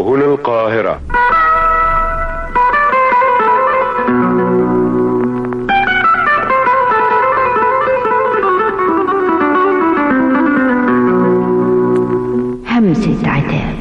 هنا القاهرة. همسة عتاب.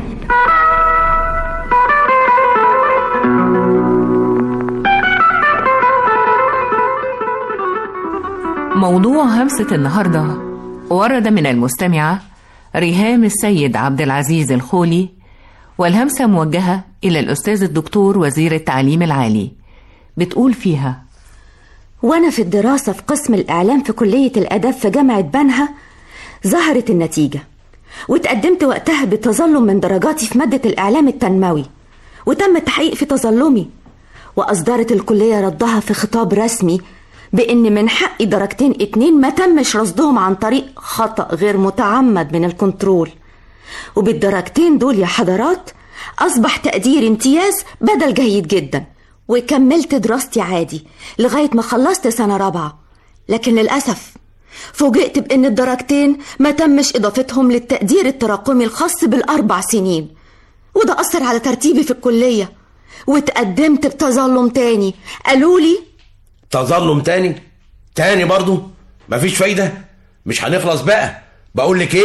موضوع همسة النهاردة ورد من المستمعة ريهام السيد عبد العزيز الخولي، والهمسة موجهة إلى الأستاذ الدكتور وزير التعليم العالي. بتقول فيها: وأنا في الدراسة في قسم الإعلام في كلية الآداب في جامعة بنها ظهرت النتيجة، وتقدمت وقتها بتظلم من درجاتي في مادة الإعلام التنموي، وتم التحقيق في تظلمي، وأصدرت الكلية ردها في خطاب رسمي بأن من حقي درجتين 2 ما تمش رصدهم عن طريق خطأ غير متعمد من الكنترول، وبالدرجتين دول يا حضرات أصبح تقدير امتياز بدل جيد جدا، وكملت دراستي عادي لغاية ما خلصت سنة رابعة. لكن للأسف فوجئت بأن الدرجتين ما تمش إضافتهم للتقدير التراكمي الخاص ب4 سنين، وده أثر على ترتيبي في الكلية، وتقدمت بتظلم تاني. قالوا لي تظلم تاني برضو؟ مفيش فايدة، مش هنخلص بقى. بقول لك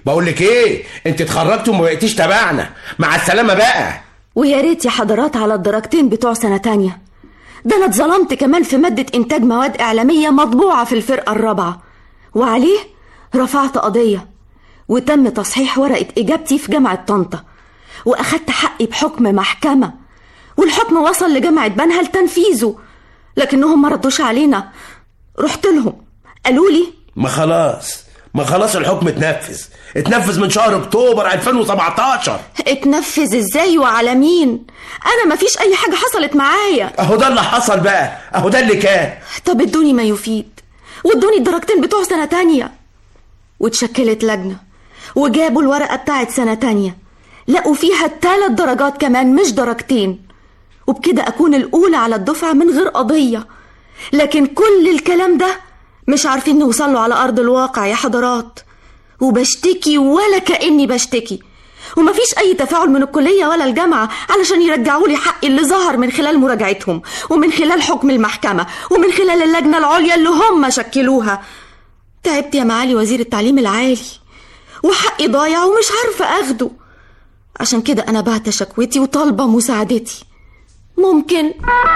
ايه انت اتخرجت وما بقيتيش تبعنا، مع السلامة بقى. ويا ريت يا حضرات على الدرجتين بتوع سنة تانية، ده انا اتظلمت كمان في مادة انتاج مواد اعلامية مطبوعة في الفرقة الرابعة، وعليه رفعت قضية وتم تصحيح ورقة اجابتي في جامعة طنطا، واخدت حقي بحكم محكمة، والحكم وصل لجامعة بنها لتنفيذه، لكنهم ما ردوش علينا. رحت لهم قالوا لي ما خلاص الحكم اتنفذ من شهر اكتوبر 2017. اتنفذ ازاي وعلى مين؟ انا ما فيش اي حاجة حصلت معايا. اهو ده اللي حصل بقى، اهو ده اللي كان. طب ادوني ما يفيد، وادوني الدرجتين بتوع سنة تانية، واتشكلت لجنة وجابوا الورقة بتاعت سنة تانية، لقوا فيها 3 درجات كمان مش درجتين، وبكده أكون الأولى على الدفعة من غير قضية. لكن كل الكلام ده مش عارفين نوصله على أرض الواقع يا حضرات، وبشتكي ولا كأني بشتكي، ومفيش أي تفاعل من الكلية ولا الجامعة علشان يرجعوا لي حقي اللي ظهر من خلال مراجعتهم، ومن خلال حكم المحكمة، ومن خلال اللجنة العليا اللي هم شكلوها. تعبت يا معالي وزير التعليم العالي، وحقي ضايع ومش عارفة أخده. عشان كده أنا بعت شكوتي وطالبة مساعدتي. ممكن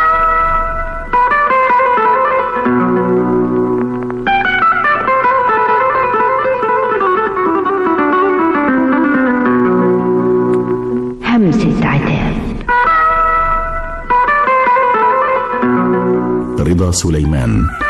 همسة عتاب. رضا سليمان.